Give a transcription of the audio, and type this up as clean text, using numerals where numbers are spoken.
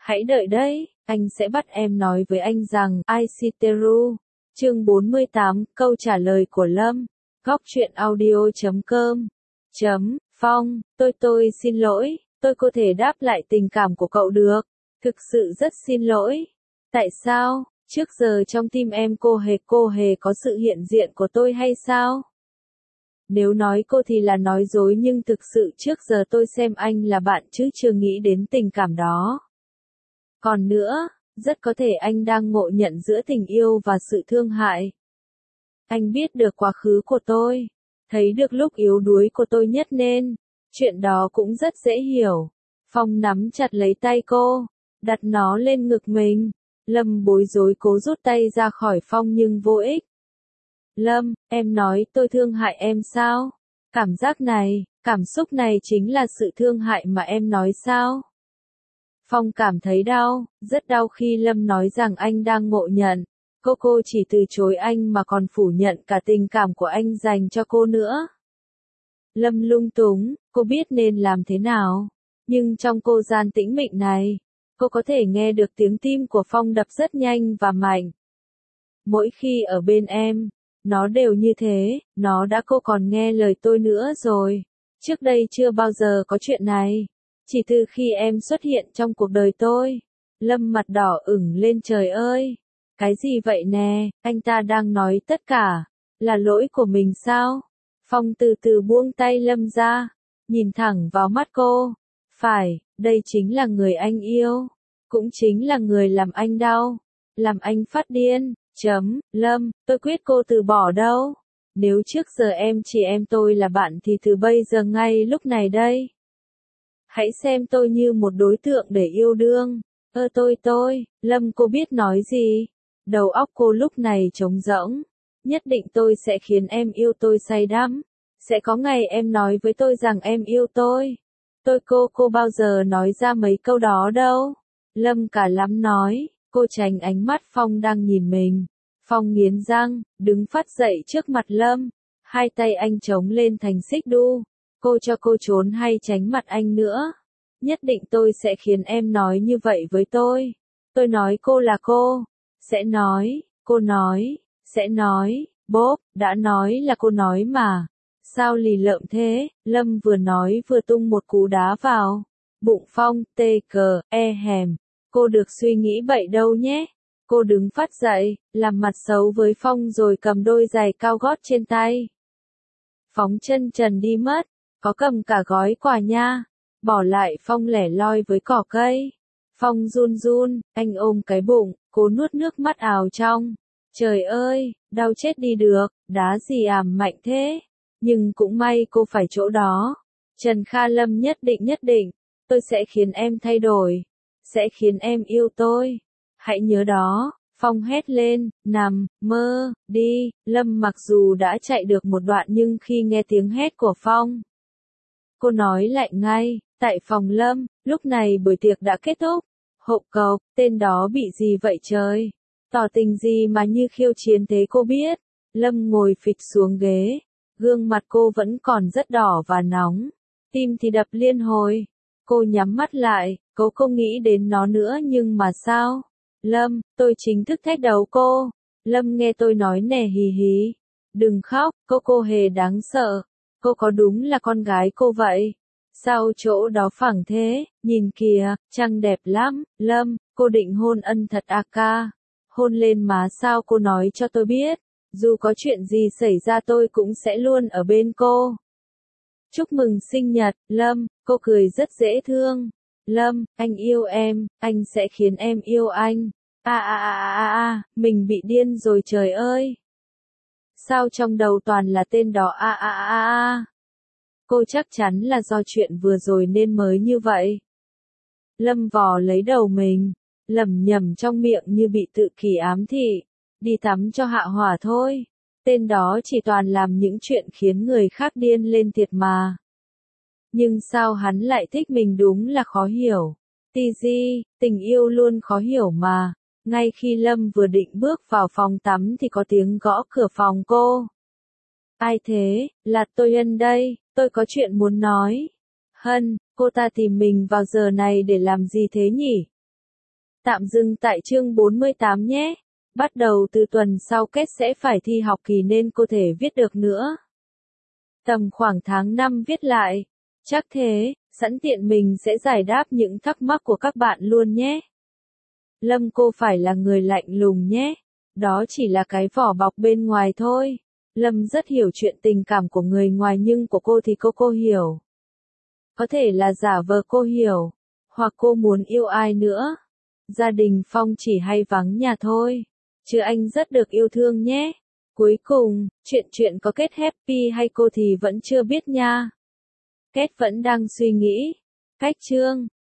Hãy đợi đấy, anh sẽ bắt em nói với anh rằng, I see Teru. Chương 48, câu trả lời của Lâm. Góc truyện audio.com. Phong, tôi xin lỗi, tôi có thể đáp lại tình cảm của cậu được. Thực sự rất xin lỗi. Tại sao, trước giờ trong tim em cô hề có sự hiện diện của tôi hay sao? Nếu nói cô thì là nói dối nhưng thực sự trước giờ tôi xem anh là bạn chứ chưa nghĩ đến tình cảm đó. Còn nữa, rất có thể anh đang ngộ nhận giữa tình yêu và sự thương hại. Anh biết được quá khứ của tôi, thấy được lúc yếu đuối của tôi nhất nên, chuyện đó cũng rất dễ hiểu. Phong nắm chặt lấy tay cô, đặt nó lên ngực mình. Lâm bối rối cố rút tay ra khỏi Phong nhưng vô ích. Lâm, em nói tôi thương hại em sao? Cảm giác này, cảm xúc này chính là sự thương hại mà em nói sao? Phong cảm thấy đau, rất đau khi Lâm nói rằng anh đang ngộ nhận. Cô chỉ từ chối anh mà còn phủ nhận cả tình cảm của anh dành cho cô nữa. Lâm lung túng, cô biết nên làm thế nào. Nhưng trong cô gian tĩnh mịch này, cô có thể nghe được tiếng tim của Phong đập rất nhanh và mạnh. Mỗi khi ở bên em, nó đều như thế, nó đã cô còn nghe lời tôi nữa rồi. Trước đây chưa bao giờ có chuyện này. Chỉ từ khi em xuất hiện trong cuộc đời tôi. Lâm mặt đỏ ửng lên trời ơi. Cái gì vậy nè, anh ta đang nói tất cả. Là lỗi của mình sao? Phong từ từ buông tay Lâm ra. Nhìn thẳng vào mắt cô. Phải, đây chính là người anh yêu. Cũng chính là người làm anh đau. Làm anh phát điên. Lâm, tôi quyết cô từ bỏ đâu. Nếu trước giờ em chỉ em tôi là bạn thì từ bây giờ ngay lúc này đây. Hãy xem tôi như một đối tượng để yêu đương. Lâm cô biết nói gì? Đầu óc cô lúc này trống rỗng. Nhất định tôi sẽ khiến em yêu tôi say đắm. Sẽ có ngày em nói với tôi rằng em yêu tôi. Cô bao giờ nói ra mấy câu đó đâu. Lâm cả lắm nói. Cô tránh ánh mắt Phong đang nhìn mình. Phong nghiến răng, đứng phát dậy trước mặt Lâm. Hai tay anh chống lên thành xích đu. Cô cho cô trốn hay tránh mặt anh nữa. Nhất định tôi sẽ khiến em nói như vậy với tôi. Tôi nói cô là cô. Sẽ nói, cô nói, sẽ nói, bốp, đã nói là cô nói mà. Sao lì lợm thế? Lâm vừa nói vừa tung một cú đá vào. Bụng Phong, hèm. Cô được suy nghĩ bậy đâu nhé. Cô đứng phát dậy, làm mặt xấu với Phong rồi cầm đôi giày cao gót trên tay. Phóng chân trần đi mất, có cầm cả gói quà nha. Bỏ lại Phong lẻ loi với cỏ cây. Phong run run, anh ôm cái bụng, cố nuốt nước mắt ào trong. Trời ơi, đau chết đi được, đá gì mạnh thế. Nhưng cũng may cô phải chỗ đó. Trần Kha Lâm nhất định, tôi sẽ khiến em thay đổi. Sẽ khiến em yêu tôi. Hãy nhớ đó, Phong hét lên, nằm, mơ, đi. Lâm mặc dù đã chạy được một đoạn nhưng khi nghe tiếng hét của Phong, cô nói lại ngay, tại phòng Lâm, lúc này buổi tiệc đã kết thúc. Hộp cộc, tên đó bị gì vậy trời? Tỏ tình gì mà như khiêu chiến thế cô biết? Lâm ngồi phịch xuống ghế, gương mặt cô vẫn còn rất đỏ và nóng, tim thì đập liên hồi. Cô nhắm mắt lại, cô không nghĩ đến nó nữa nhưng mà sao? Lâm, tôi chính thức thách đấu cô. Lâm nghe tôi nói nè hì hì. Đừng khóc, cô hề đáng sợ. Cô có đúng là con gái cô vậy? Sao chỗ đó phẳng thế? Nhìn kìa, trăng đẹp lắm. Lâm, cô định hôn ân thật à ca? Hôn lên má sao cô nói cho tôi biết. Dù có chuyện gì xảy ra tôi cũng sẽ luôn ở bên cô. Chúc mừng sinh nhật, Lâm, cô cười rất dễ thương. Lâm, anh yêu em, anh sẽ khiến em yêu anh. Mình bị điên rồi trời ơi. Sao trong đầu toàn là tên đó Cô chắc chắn là do chuyện vừa rồi nên mới như vậy. Lâm vò lấy đầu mình, lẩm nhẩm trong miệng như bị tự kỷ ám thị. Đi tắm cho hạ hỏa thôi. Tên đó chỉ toàn làm những chuyện khiến người khác điên lên thiệt mà. Nhưng sao hắn lại thích mình đúng là khó hiểu. Tì, tình yêu luôn khó hiểu mà. Ngay khi Lâm vừa định bước vào phòng tắm thì có tiếng gõ cửa phòng cô. Ai thế? Là tôi Hân đây, tôi có chuyện muốn nói. Hân, cô ta tìm mình vào giờ này để làm gì thế nhỉ? Tạm dừng tại chương 48 nhé. Bắt đầu từ tuần sau Kết sẽ phải thi học kỳ nên cô thể viết được nữa. Tầm khoảng tháng 5 viết lại. Chắc thế, sẵn tiện mình sẽ giải đáp những thắc mắc của các bạn luôn nhé. Lâm cô phải là người lạnh lùng nhé. Đó chỉ là cái vỏ bọc bên ngoài thôi. Lâm rất hiểu chuyện tình cảm của người ngoài nhưng của cô thì cô hiểu. Có thể là giả vờ cô hiểu. Hoặc cô muốn yêu ai nữa. Gia đình Phong chỉ hay vắng nhà thôi. Chứ anh rất được yêu thương nhé. Cuối cùng, chuyện có kết happy hay cô thì vẫn chưa biết nha. Kết vẫn đang suy nghĩ. Cách chương